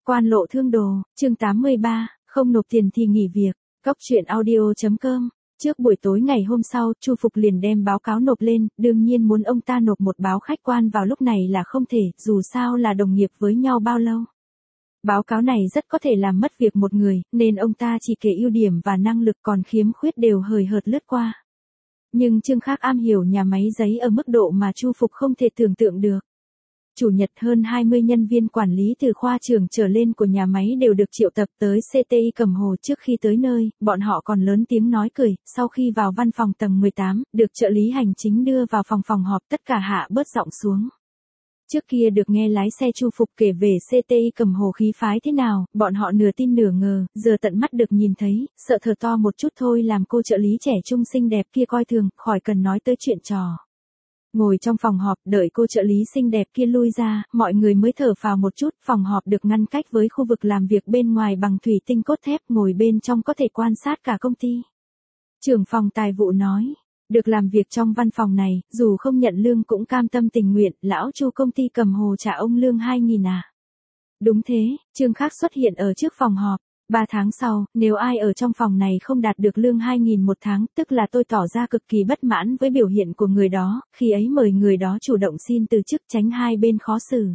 Quan lộ thương đồ, chương 83, không nộp tiền thì nghỉ việc. Cóc truyện audio.com. Trước buổi tối ngày hôm sau, Chu Phục liền đem báo cáo nộp lên, đương nhiên muốn ông ta nộp một báo khách quan vào lúc này là không thể, dù sao là đồng nghiệp với nhau bao lâu. Báo cáo này rất có thể làm mất việc một người, nên ông ta chỉ kể ưu điểm và năng lực, còn khiếm khuyết đều hời hợt lướt qua. Nhưng Trương Khác am hiểu nhà máy giấy ở mức độ mà Chu Phục không thể tưởng tượng được. Chủ nhật hơn 20 nhân viên quản lý từ khoa trưởng trở lên của nhà máy đều được triệu tập tới CTI Cẩm Hồ. Trước khi tới nơi, bọn họ còn lớn tiếng nói cười, sau khi vào văn phòng tầng 18, được trợ lý hành chính đưa vào phòng họp, tất cả hạ bớt giọng xuống. Trước kia được nghe lái xe Chu Phục kể về CTI Cẩm Hồ khí phái thế nào, bọn họ nửa tin nửa ngờ, giờ tận mắt được nhìn thấy, sợ thở to một chút thôi làm cô trợ lý trẻ trung xinh đẹp kia coi thường, khỏi cần nói tới chuyện trò. Ngồi trong phòng họp, đợi cô trợ lý xinh đẹp kia lui ra, mọi người mới thở phào một chút. Phòng họp được ngăn cách với khu vực làm việc bên ngoài bằng thủy tinh cốt thép, ngồi bên trong có thể quan sát cả công ty. Trưởng phòng tài vụ nói, được làm việc trong văn phòng này, dù không nhận lương cũng cam tâm tình nguyện. Lão Chu công ty Cẩm Hồ trả ông lương 2.000 à? Đúng thế, Trương Khác xuất hiện ở trước phòng họp. 3 tháng sau, nếu ai ở trong phòng này không đạt được lương 2.000 một tháng, tức là tôi tỏ ra cực kỳ bất mãn với biểu hiện của người đó, khi ấy mời người đó chủ động xin từ chức, tránh hai bên khó xử.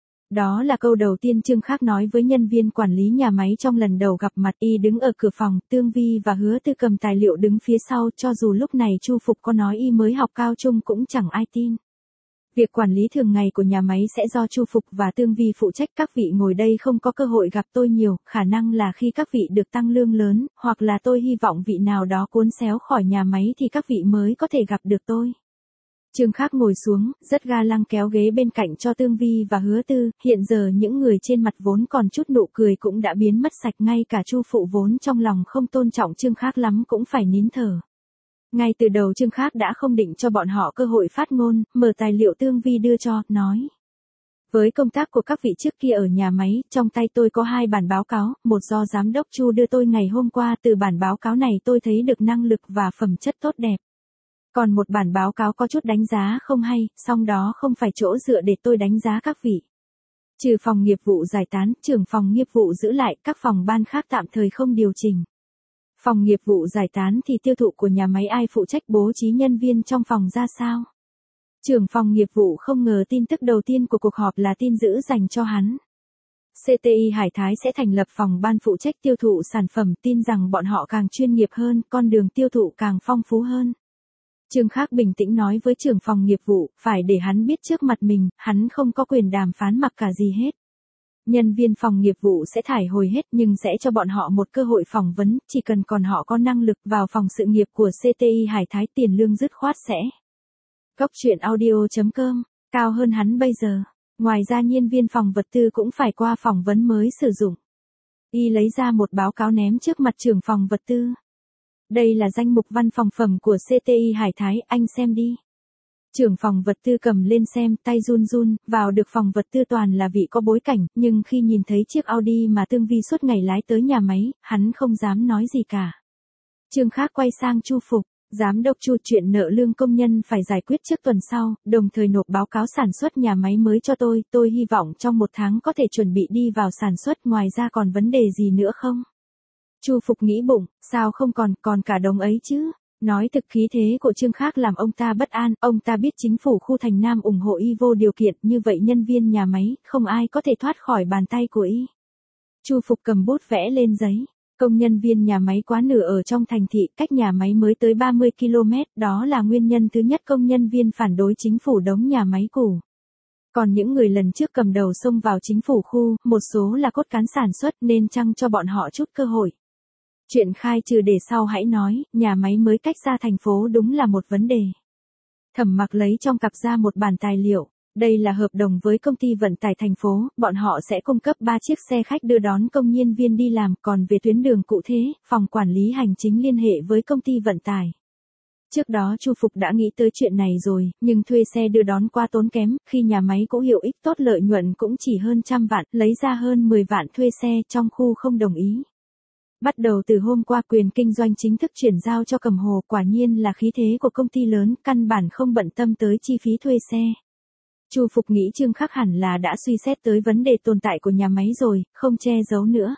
Đó là câu đầu tiên Trương Khác nói với nhân viên quản lý nhà máy trong lần đầu gặp mặt. Y đứng ở cửa phòng, Tương Vi và Hứa Tư cầm tài liệu đứng phía sau, cho dù lúc này Chu Phục có nói y mới học cao trung cũng chẳng ai tin. Việc quản lý thường ngày của nhà máy sẽ do Chu Phục và Tương Vi phụ trách. Các vị ngồi đây không có cơ hội gặp tôi nhiều, khả năng là khi các vị được tăng lương lớn, hoặc là tôi hy vọng vị nào đó cuốn xéo khỏi nhà máy thì các vị mới có thể gặp được tôi. Trương Khác ngồi xuống, rất ga lăng kéo ghế bên cạnh cho Tương Vi và Hứa Tư. Hiện giờ những người trên mặt vốn còn chút nụ cười cũng đã biến mất sạch, ngay cả Chu Phụ vốn trong lòng không tôn trọng Trương Khác lắm cũng phải nín thở. Ngay từ đầu Trương Khác đã không định cho bọn họ cơ hội phát ngôn, mở tài liệu Tương Vi đưa cho, nói. Với công tác của các vị trước kia ở nhà máy, trong tay tôi có 2 bản báo cáo, một do giám đốc Chu đưa tôi ngày hôm qua, từ bản báo cáo này tôi thấy được năng lực và phẩm chất tốt đẹp. Còn một bản báo cáo có chút đánh giá không hay, song đó không phải chỗ dựa để tôi đánh giá các vị. Trừ phòng nghiệp vụ giải tán, trưởng phòng nghiệp vụ giữ lại, các phòng ban khác tạm thời không điều chỉnh. Phòng nghiệp vụ giải tán thì tiêu thụ của nhà máy ai phụ trách bố trí nhân viên trong phòng ra sao? Trưởng phòng nghiệp vụ không ngờ tin tức đầu tiên của cuộc họp là tin dữ dành cho hắn. CTI Hải Thái sẽ thành lập phòng ban phụ trách tiêu thụ sản phẩm, tin rằng bọn họ càng chuyên nghiệp hơn, con đường tiêu thụ càng phong phú hơn. Trương Khác bình tĩnh nói với trưởng phòng nghiệp vụ, phải để hắn biết trước mặt mình, hắn không có quyền đàm phán mặc cả gì hết. Nhân viên phòng nghiệp vụ sẽ thải hồi hết nhưng sẽ cho bọn họ một cơ hội phỏng vấn, chỉ cần còn họ có năng lực vào phòng sự nghiệp của CTI Hải Thái, tiền lương dứt khoát sẽ. Cóc truyện audio.com, cao hơn hắn bây giờ. Ngoài ra nhân viên phòng vật tư cũng phải qua phỏng vấn mới sử dụng. Y lấy ra một báo cáo ném trước mặt trưởng phòng vật tư. Đây là danh mục văn phòng phẩm của CTI Hải Thái, anh xem đi. Trưởng phòng vật tư cầm lên xem, tay run run. Vào được phòng vật tư toàn là vị có bối cảnh, nhưng khi nhìn thấy chiếc Audi mà Tương Vi suốt ngày lái tới nhà máy, hắn không dám nói gì cả. Trương Khác quay sang Chu Phục, giám đốc Chu, chuyện nợ lương công nhân phải giải quyết trước tuần sau, đồng thời nộp báo cáo sản xuất nhà máy mới cho tôi hy vọng trong 1 tháng có thể chuẩn bị đi vào sản xuất, ngoài ra còn vấn đề gì nữa không? Chu Phục nghĩ bụng, sao không còn cả đống ấy chứ? Nói thực khí thế của Trương Khác làm ông ta bất an, ông ta biết chính phủ khu Thành Nam ủng hộ y vô điều kiện, như vậy nhân viên nhà máy, không ai có thể thoát khỏi bàn tay của y. Chu Phục cầm bút vẽ lên giấy, công nhân viên nhà máy quá nửa ở trong thành thị, cách nhà máy mới tới 30 km, đó là nguyên nhân thứ nhất công nhân viên phản đối chính phủ đóng nhà máy cũ. Còn những người lần trước cầm đầu xông vào chính phủ khu, một số là cốt cán sản xuất nên chăng cho bọn họ chút cơ hội. Chuyện khai trừ để sau hãy nói, nhà máy mới cách xa thành phố đúng là một vấn đề. Thẩm Mặc lấy trong cặp ra một bản tài liệu, đây là hợp đồng với công ty vận tải thành phố, bọn họ sẽ cung cấp 3 chiếc xe khách đưa đón công nhân viên đi làm, còn về tuyến đường cụ thể, phòng quản lý hành chính liên hệ với công ty vận tải. Trước đó Chu Phục đã nghĩ tới chuyện này rồi, nhưng thuê xe đưa đón quá tốn kém, khi nhà máy cũ hiệu ích tốt lợi nhuận cũng chỉ hơn 100 vạn, lấy ra hơn 10 vạn thuê xe, trong khu không đồng ý. Bắt đầu từ hôm qua quyền kinh doanh chính thức chuyển giao cho Cẩm Hồ, quả nhiên là khí thế của công ty lớn, căn bản không bận tâm tới chi phí thuê xe. Chu Phục nghĩ Trương Khắc hẳn là đã suy xét tới vấn đề tồn tại của nhà máy rồi, không che giấu nữa.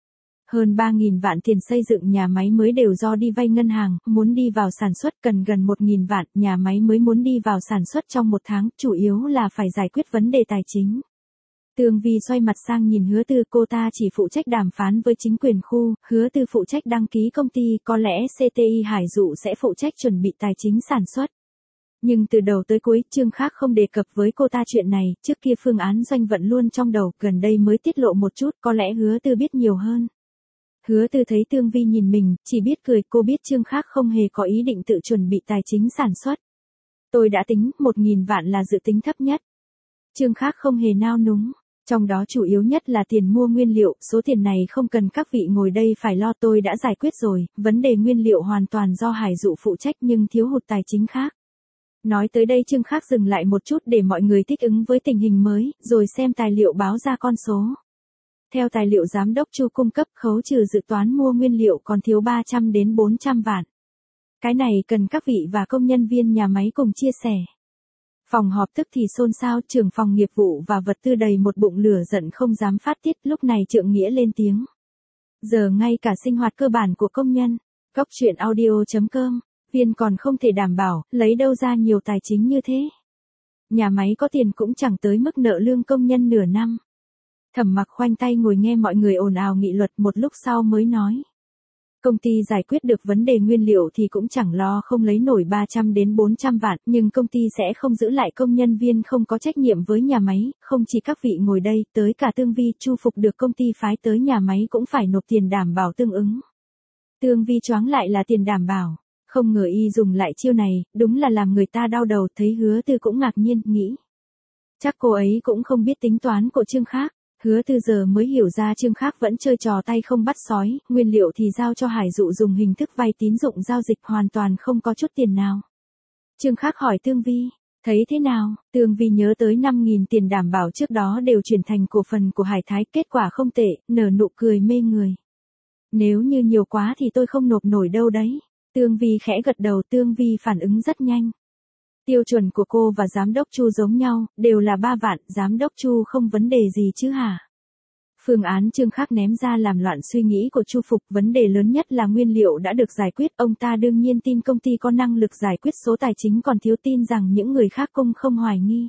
Hơn 3.000 vạn tiền xây dựng nhà máy mới đều do đi vay ngân hàng, muốn đi vào sản xuất cần gần 1.000 vạn, nhà máy mới muốn đi vào sản xuất trong 1 tháng, chủ yếu là phải giải quyết vấn đề tài chính. Tường Vi xoay mặt sang nhìn Hứa Tư, cô ta chỉ phụ trách đàm phán với chính quyền khu, Hứa Tư phụ trách đăng ký công ty, có lẽ CTI Hải Dụ sẽ phụ trách chuẩn bị tài chính sản xuất. Nhưng từ đầu tới cuối, Trương Khắc không đề cập với cô ta chuyện này, trước kia phương án doanh vận luôn trong đầu, gần đây mới tiết lộ một chút, có lẽ Hứa Tư biết nhiều hơn. Hứa Tư thấy Tường Vi nhìn mình, chỉ biết cười, cô biết Trương Khắc không hề có ý định tự chuẩn bị tài chính sản xuất. Tôi đã tính, 1.000 vạn là dự tính thấp nhất. Trương Khắc không hề nao núng. Trong đó chủ yếu nhất là tiền mua nguyên liệu, số tiền này không cần các vị ngồi đây phải lo, tôi đã giải quyết rồi, vấn đề nguyên liệu hoàn toàn do Hải Dụ phụ trách nhưng thiếu hụt tài chính khác. Nói tới đây Trương Khắc dừng lại một chút để mọi người thích ứng với tình hình mới, rồi xem tài liệu báo ra con số. Theo tài liệu giám đốc Chu cung cấp, khấu trừ dự toán mua nguyên liệu còn thiếu 300 đến 400 vạn. Cái này cần các vị và công nhân viên nhà máy cùng chia sẻ. Phòng họp tức thì xôn xao, trưởng phòng nghiệp vụ và vật tư đầy một bụng lửa giận không dám phát tiết, lúc này Trượng Nghĩa lên tiếng. Giờ ngay cả sinh hoạt cơ bản của công nhân, Cóc Truyện Audio.com, viên còn không thể đảm bảo, lấy đâu ra nhiều tài chính như thế. Nhà máy có tiền cũng chẳng tới mức nợ lương công nhân nửa năm. Thẩm Mặc khoanh tay ngồi nghe mọi người ồn ào nghị luận, một lúc sau mới nói. Công ty giải quyết được vấn đề nguyên liệu thì cũng chẳng lo không lấy nổi 300 đến 400 vạn, nhưng công ty sẽ không giữ lại công nhân viên không có trách nhiệm với nhà máy, không chỉ các vị ngồi đây, tới cả Tường Vi, Chu Phục được công ty phái tới nhà máy cũng phải nộp tiền đảm bảo tương ứng. Tường Vi choáng lại là tiền đảm bảo, không ngờ y dùng lại chiêu này, đúng là làm người ta đau đầu, thấy Hứa Tư cũng ngạc nhiên, nghĩ. Chắc cô ấy cũng không biết tính toán của Trương Khắc. Hứa Tư giờ mới hiểu ra Trương Khắc vẫn chơi trò tay không bắt sói, nguyên liệu thì giao cho Hải Dụ dùng hình thức vay tín dụng giao dịch hoàn toàn không có chút tiền nào. Trương Khắc hỏi Tường Vi, thấy thế nào? Tường Vi nhớ tới 5.000 tiền đảm bảo trước đó đều chuyển thành cổ phần của Hải Thái, kết quả không tệ, nở nụ cười mê người. Nếu như nhiều quá thì tôi không nộp nổi đâu đấy. Tường Vi khẽ gật đầu, Tường Vi phản ứng rất nhanh. Tiêu chuẩn của cô và giám đốc Chu giống nhau, đều là 3 vạn, giám đốc Chu không vấn đề gì chứ hả? Phương án Trương Khắc ném ra làm loạn suy nghĩ của Chu Phục, vấn đề lớn nhất là nguyên liệu đã được giải quyết, ông ta đương nhiên tin công ty có năng lực giải quyết, số tài chính còn thiếu, tin rằng những người khác cũng không hoài nghi.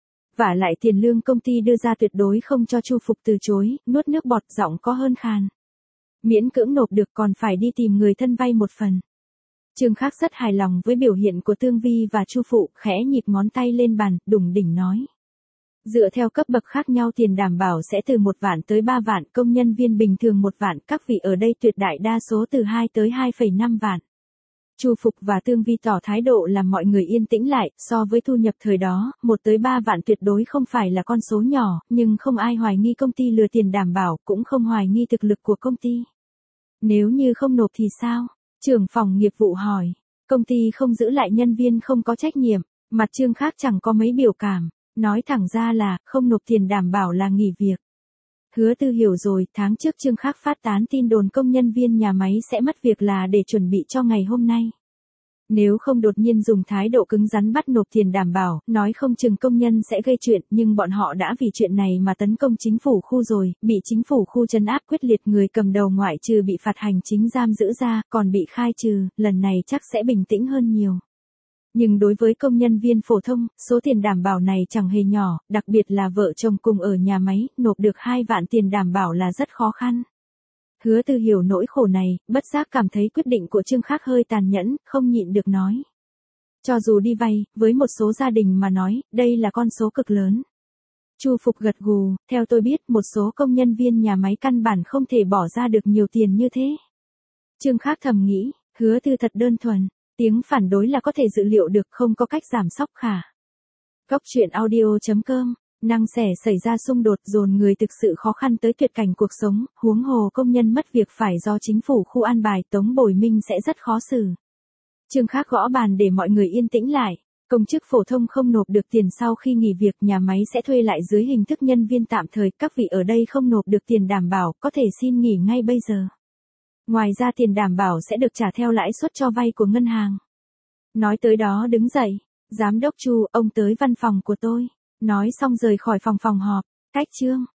Vả lại tiền lương công ty đưa ra tuyệt đối không cho Chu Phục từ chối, nuốt nước bọt, giọng có hơn khàn. Miễn cưỡng nộp được còn phải đi tìm người thân vay một phần. Trương Khắc rất hài lòng với biểu hiện của Tường Vi và Chu Phụ, khẽ nhịp ngón tay lên bàn, đủng đỉnh nói. Dựa theo cấp bậc khác nhau tiền đảm bảo sẽ từ 1 vạn tới 3 vạn, công nhân viên bình thường 1 vạn, các vị ở đây tuyệt đại đa số từ 2 tới 2,5 vạn. Chu Phục và Tường Vi tỏ thái độ làm mọi người yên tĩnh lại, so với thu nhập thời đó, 1 tới 3 vạn tuyệt đối không phải là con số nhỏ, nhưng không ai hoài nghi công ty lừa tiền đảm bảo, cũng không hoài nghi thực lực của công ty. Nếu như không nộp thì sao? Trưởng phòng nghiệp vụ hỏi, công ty không giữ lại nhân viên không có trách nhiệm, mặt Trương Khắc chẳng có mấy biểu cảm, nói thẳng ra là, không nộp tiền đảm bảo là nghỉ việc. Hứa Tư hiểu rồi, tháng trước Trương Khắc phát tán tin đồn công nhân viên nhà máy sẽ mất việc là để chuẩn bị cho ngày hôm nay. Nếu không đột nhiên dùng thái độ cứng rắn bắt nộp tiền đảm bảo, nói không chừng công nhân sẽ gây chuyện, nhưng bọn họ đã vì chuyện này mà tấn công chính phủ khu rồi, bị chính phủ khu trấn áp quyết liệt, người cầm đầu ngoại trừ bị phạt hành chính giam giữ ra, còn bị khai trừ, lần này chắc sẽ bình tĩnh hơn nhiều. Nhưng đối với công nhân viên phổ thông, số tiền đảm bảo này chẳng hề nhỏ, đặc biệt là vợ chồng cùng ở nhà máy, nộp được 2 vạn tiền đảm bảo là rất khó khăn. Hứa Tư hiểu nỗi khổ này, bất giác cảm thấy quyết định của Trương Khắc hơi tàn nhẫn, không nhịn được nói. Cho dù đi vay, với một số gia đình mà nói, đây là con số cực lớn. Chu Phục gật gù, theo tôi biết, một số công nhân viên nhà máy căn bản không thể bỏ ra được nhiều tiền như thế. Trương Khắc thầm nghĩ, Hứa Tư thật đơn thuần, tiếng phản đối là có thể dự liệu được, không có cách giảm sóc khả. Cóc Truyện Audio.com, năng xẻ xảy ra xung đột dồn người thực sự khó khăn tới tuyệt cảnh cuộc sống, huống hồ công nhân mất việc phải do chính phủ khu an bài, Tống Bồi Minh sẽ rất khó xử. Trương Khắc gõ bàn để mọi người yên tĩnh lại. Công chức phổ thông không nộp được tiền sau khi nghỉ việc, nhà máy sẽ thuê lại dưới hình thức nhân viên tạm thời, các vị ở đây không nộp được tiền đảm bảo, có thể xin nghỉ ngay bây giờ. Ngoài ra tiền đảm bảo sẽ được trả theo lãi suất cho vay của ngân hàng. Nói tới đó đứng dậy, giám đốc Chu, ông tới văn phòng của tôi. Nói xong rời khỏi phòng họp. Cách chương.